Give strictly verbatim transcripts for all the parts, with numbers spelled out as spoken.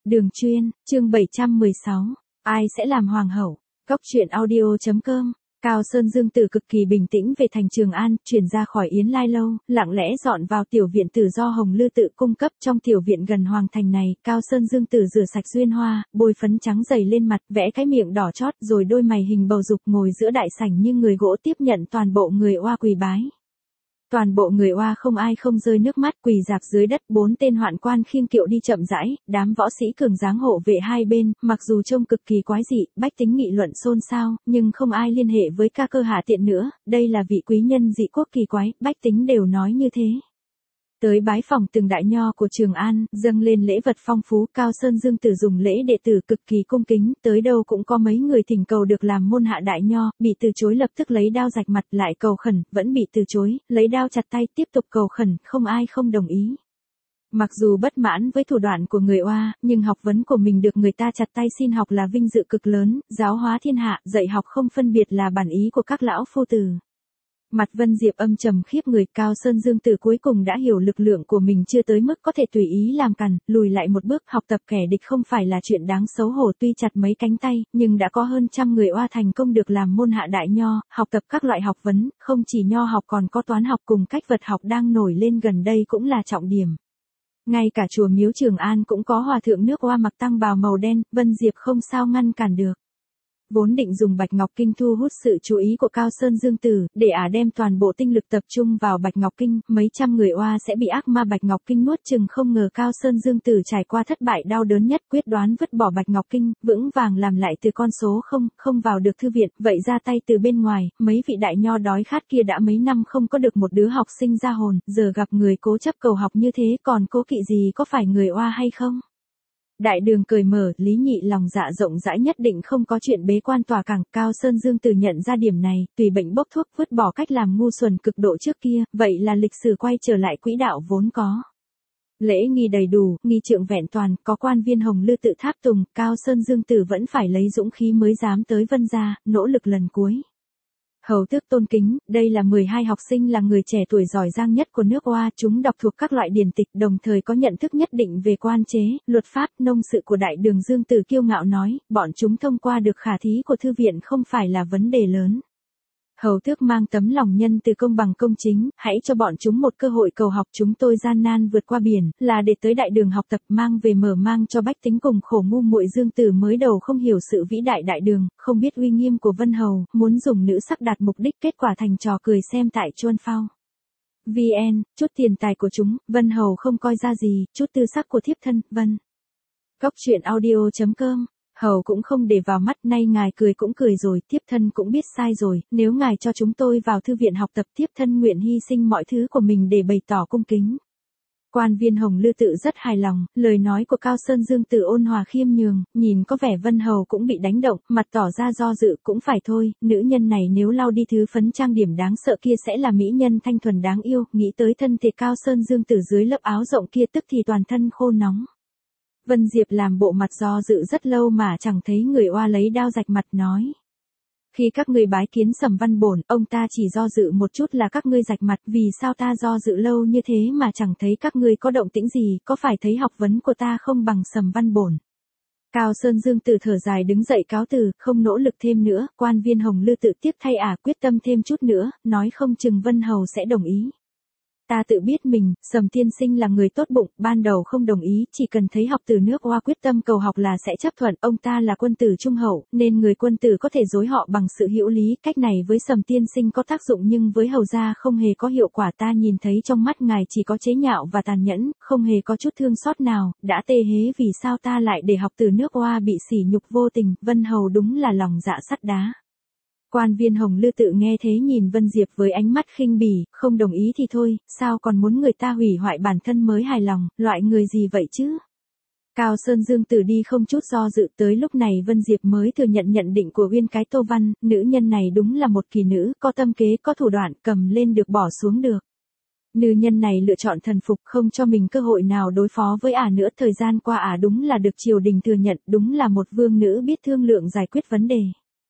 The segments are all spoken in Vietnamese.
Đường chuyên, chương bảy trăm mười sáu, ai sẽ làm hoàng hậu? Góc truyện audio chấm com. Cao Sơn Dương Tử cực kỳ bình tĩnh về thành Trường An, chuyển ra khỏi Yến Lai Lâu, lặng lẽ dọn vào tiểu viện tử do Hồng Lư tự cung cấp. Trong tiểu viện gần hoàng thành này, Cao Sơn Dương Tử rửa sạch duyên hoa, bôi phấn trắng dày lên mặt, vẽ cái miệng đỏ chót, rồi đôi mày hình bầu dục ngồi giữa đại sảnh như người gỗ tiếp nhận toàn bộ người oa quỳ bái. Toàn bộ người oa không ai không rơi nước mắt, quỳ rạp dưới đất. Bốn tên hoạn quan khiêng kiệu đi chậm rãi, đám võ sĩ cường dáng hộ vệ hai bên, mặc dù trông cực kỳ quái dị, bách tính nghị luận xôn xao, nhưng không ai liên hệ với ca cơ hạ tiện nữa. Đây là vị quý nhân dị quốc kỳ quái, bách tính đều nói như thế. Tới bái phỏng từng đại nho của Trường An, dâng lên lễ vật phong phú. Cao Sơn Dương Tử dùng lễ đệ tử cực kỳ cung kính, tới đâu cũng có mấy người thỉnh cầu được làm môn hạ đại nho, bị từ chối lập tức lấy đao rạch mặt, lại cầu khẩn, vẫn bị từ chối, lấy đao chặt tay, tiếp tục cầu khẩn, không ai không đồng ý. Mặc dù bất mãn với thủ đoạn của người oa, nhưng học vấn của mình được người ta chặt tay xin học là vinh dự cực lớn, giáo hóa thiên hạ, dạy học không phân biệt là bản ý của các lão phu tử. Mặt Vân Diệp âm trầm khiếp người. Cao Sơn Dương Tử cuối cùng đã hiểu lực lượng của mình chưa tới mức có thể tùy ý làm càn, lùi lại một bước. Học tập kẻ địch không phải là chuyện đáng xấu hổ, tuy chặt mấy cánh tay, nhưng đã có hơn trăm người oa thành công được làm môn hạ đại nho, học tập các loại học vấn, không chỉ nho học còn có toán học cùng cách vật học đang nổi lên gần đây cũng là trọng điểm. Ngay cả chùa miếu Trường An cũng có hòa thượng nước oa mặc tăng bào màu đen, Vân Diệp không sao ngăn cản được. Vốn định dùng Bạch Ngọc Kinh thu hút sự chú ý của Cao Sơn Dương Tử, để ả đem toàn bộ tinh lực tập trung vào Bạch Ngọc Kinh, mấy trăm người oa sẽ bị ác ma Bạch Ngọc Kinh nuốt chừng. Không ngờ Cao Sơn Dương Tử trải qua thất bại đau đớn nhất, quyết đoán vứt bỏ Bạch Ngọc Kinh, vững vàng làm lại từ con số không, không vào được thư viện, vậy ra tay từ bên ngoài. Mấy vị đại nho đói khát kia đã mấy năm không có được một đứa học sinh ra hồn, giờ gặp người cố chấp cầu học như thế, còn cố kỵ gì, có phải người oa hay không? Đại đường cởi mở, Lý Nhị lòng dạ rộng rãi nhất định không có chuyện bế quan tòa cảng. Cao Sơn Dương Tử nhận ra điểm này, tùy bệnh bốc thuốc, vứt bỏ cách làm ngu xuẩn cực độ trước kia, vậy là lịch sử quay trở lại quỹ đạo vốn có. Lễ nghi đầy đủ, nghi trượng vẹn toàn, có quan viên Hồng Lư tự tháp tùng, Cao Sơn Dương Tử vẫn phải lấy dũng khí mới dám tới Vân gia, nỗ lực lần cuối. Hầu tước tôn kính, đây là mười hai học sinh là người trẻ tuổi giỏi giang nhất của nước oa, chúng đọc thuộc các loại điển tịch, đồng thời có nhận thức nhất định về quan chế, luật pháp, nông sự của đại đường. Dương Tử kiêu ngạo nói, bọn chúng thông qua được khả thí của thư viện không phải là vấn đề lớn. Hầu tước mang tấm lòng nhân từ công bằng công chính, hãy cho bọn chúng một cơ hội cầu học. Chúng tôi gian nan vượt qua biển, là để tới đại đường học tập, mang về mở mang cho bách tính cùng khổ ngu muội. Dương Tử mới đầu không hiểu sự vĩ đại đại đường, không biết uy nghiêm của Vân Hầu, muốn dùng nữ sắc đạt mục đích, kết quả thành trò cười xem tại Chuân Phao. vn, chút tiền tài của chúng, Vân Hầu không coi ra gì, chút tư sắc của thiếp thân, Vân. Góc truyện audio chấm com. Hầu cũng không để vào mắt, nay ngài cười cũng cười rồi, thiếp thân cũng biết sai rồi, nếu ngài cho chúng tôi vào thư viện học tập, thiếp thân nguyện hy sinh mọi thứ của mình để bày tỏ cung kính. Quan viên Hồng Lư tự rất hài lòng, lời nói của Cao Sơn Dương Tử ôn hòa khiêm nhường, nhìn có vẻ Vân Hầu cũng bị đánh động, mặt tỏ ra do dự. Cũng phải thôi, nữ nhân này nếu lau đi thứ phấn trang điểm đáng sợ kia sẽ là mỹ nhân thanh thuần đáng yêu. Nghĩ tới thân thể Cao Sơn Dương Tử dưới lớp áo rộng kia, tức thì toàn thân khô nóng. Vân Diệp làm bộ mặt do dự rất lâu mà chẳng thấy người oa lấy đao rạch mặt, nói. Khi các ngươi bái kiến Sầm Văn Bổn, ông ta chỉ do dự một chút là các ngươi rạch mặt, vì sao ta do dự lâu như thế mà chẳng thấy các ngươi có động tĩnh gì, có phải thấy học vấn của ta không bằng Sầm Văn Bổn? Cao Sơn Dương Tử thở dài đứng dậy cáo từ, không nỗ lực thêm nữa. Quan viên Hồng Lư tự tiếp thay ả, quyết tâm thêm chút nữa, nói không chừng Vân Hầu sẽ đồng ý. Ta tự biết mình, Sầm tiên sinh là người tốt bụng, ban đầu không đồng ý, chỉ cần thấy học từ nước oa quyết tâm cầu học là sẽ chấp thuận. Ông ta là quân tử trung hậu, nên người quân tử có thể dối họ bằng sự hữu lý. Cách này với Sầm tiên sinh có tác dụng nhưng với hầu gia không hề có hiệu quả. Ta nhìn thấy trong mắt ngài chỉ có chế nhạo và tàn nhẫn, không hề có chút thương xót nào. Đã tê hế vì sao ta lại để học từ nước oa bị sỉ nhục vô tình. Vân Hầu đúng là lòng dạ sắt đá. Quan viên Hồng Lư tự nghe thế nhìn Vân Diệp với ánh mắt khinh bỉ, không đồng ý thì thôi, sao còn muốn người ta hủy hoại bản thân mới hài lòng, loại người gì vậy chứ? Cao Sơn Dương Tử đi không chút do dự. Tới lúc này Vân Diệp mới thừa nhận nhận định của Uyên Cái Tô Văn, nữ nhân này đúng là một kỳ nữ, có tâm kế, có thủ đoạn, cầm lên được bỏ xuống được. Nữ nhân này lựa chọn thần phục, không cho mình cơ hội nào đối phó với ả nữa. Thời gian qua ả đúng là được triều đình thừa nhận, đúng là một vương nữ biết thương lượng giải quyết vấn đề.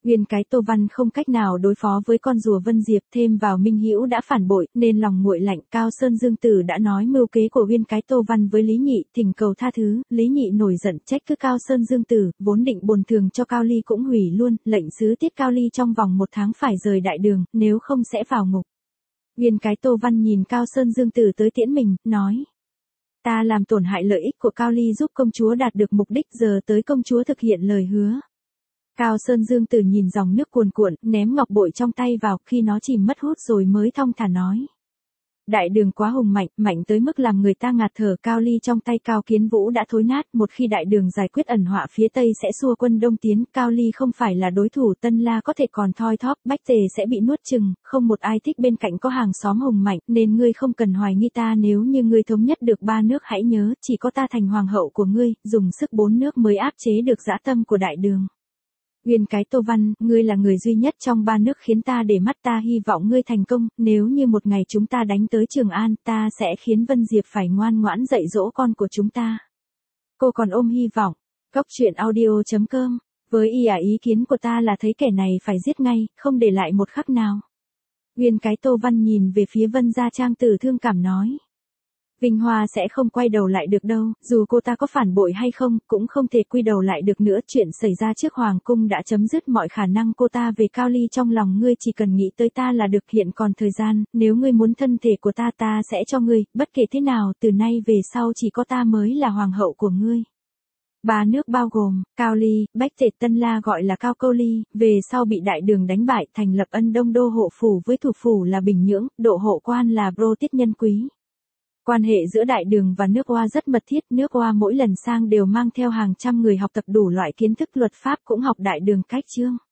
Viên cái Tô Văn không cách nào đối phó với con rùa Vân Diệp, thêm vào Minh Hữu đã phản bội, nên lòng nguội lạnh. Cao Sơn Dương Tử đã nói mưu kế của viên cái Tô Văn với Lý Nhị, thỉnh cầu tha thứ. Lý Nhị nổi giận trách cứ Cao Sơn Dương Tử, vốn định bồi thường cho Cao Ly cũng hủy luôn, lệnh sứ tiết Cao Ly trong vòng một tháng phải rời đại đường, nếu không sẽ vào ngục. Viên cái Tô Văn nhìn Cao Sơn Dương Tử tới tiễn mình, nói: ta làm tổn hại lợi ích của Cao Ly giúp công chúa đạt được mục đích, giờ tới công chúa thực hiện lời hứa. Cao Sơn Dương Tử nhìn dòng nước cuồn cuộn, ném ngọc bội trong tay vào, khi nó chìm mất hút rồi mới thong thả nói: đại đường quá hùng mạnh, mạnh tới mức làm người ta ngạt thở. Cao Ly trong tay Cao Kiến Vũ đã thối nát, một khi đại đường giải quyết ẩn họa phía Tây sẽ xua quân đông tiến. Cao Ly không phải là đối thủ, Tân La có thể còn thoi thóp, Bách Tề sẽ bị nuốt chừng, không một ai thích bên cạnh có hàng xóm hùng mạnh, nên ngươi không cần hoài nghi ta. Nếu như ngươi thống nhất được ba nước hãy nhớ, chỉ có ta thành hoàng hậu của ngươi, dùng sức bốn nước mới áp chế được dã tâm của đại đường. Viên cái Tô Văn, ngươi là người duy nhất trong ba nước khiến ta để mắt, ta hy vọng ngươi thành công, nếu như một ngày chúng ta đánh tới Trường An, ta sẽ khiến Vân Diệp phải ngoan ngoãn dạy dỗ con của chúng ta. Cô còn ôm hy vọng. Cốc truyện audio chấm com. Với ý à ý kiến của ta là thấy kẻ này phải giết ngay, không để lại một khắc nào. Viên cái Tô Văn nhìn về phía Vân Gia Trang Tử thương cảm nói: Vinh Hoa sẽ không quay đầu lại được đâu, dù cô ta có phản bội hay không, cũng không thể quy đầu lại được nữa. Chuyện xảy ra trước Hoàng cung đã chấm dứt mọi khả năng cô ta về Cao Ly trong lòng ngươi, chỉ cần nghĩ tới ta là được. Hiện còn thời gian, nếu ngươi muốn thân thể của ta ta sẽ cho ngươi, bất kể thế nào, từ nay về sau chỉ có ta mới là hoàng hậu của ngươi. Ba nước bao gồm, Cao Ly, Bách Tề, Tân La gọi là Cao Câu Ly, về sau bị đại đường đánh bại, thành lập Ân Đông Đô hộ phủ với thủ phủ là Bình Nhưỡng, độ hộ quan là Bro Tiết Nhân Quý. Quan hệ giữa đại đường và nước Oa rất mật thiết, nước Oa mỗi lần sang đều mang theo hàng trăm người học tập đủ loại kiến thức luật pháp, cũng học đại đường cách chương.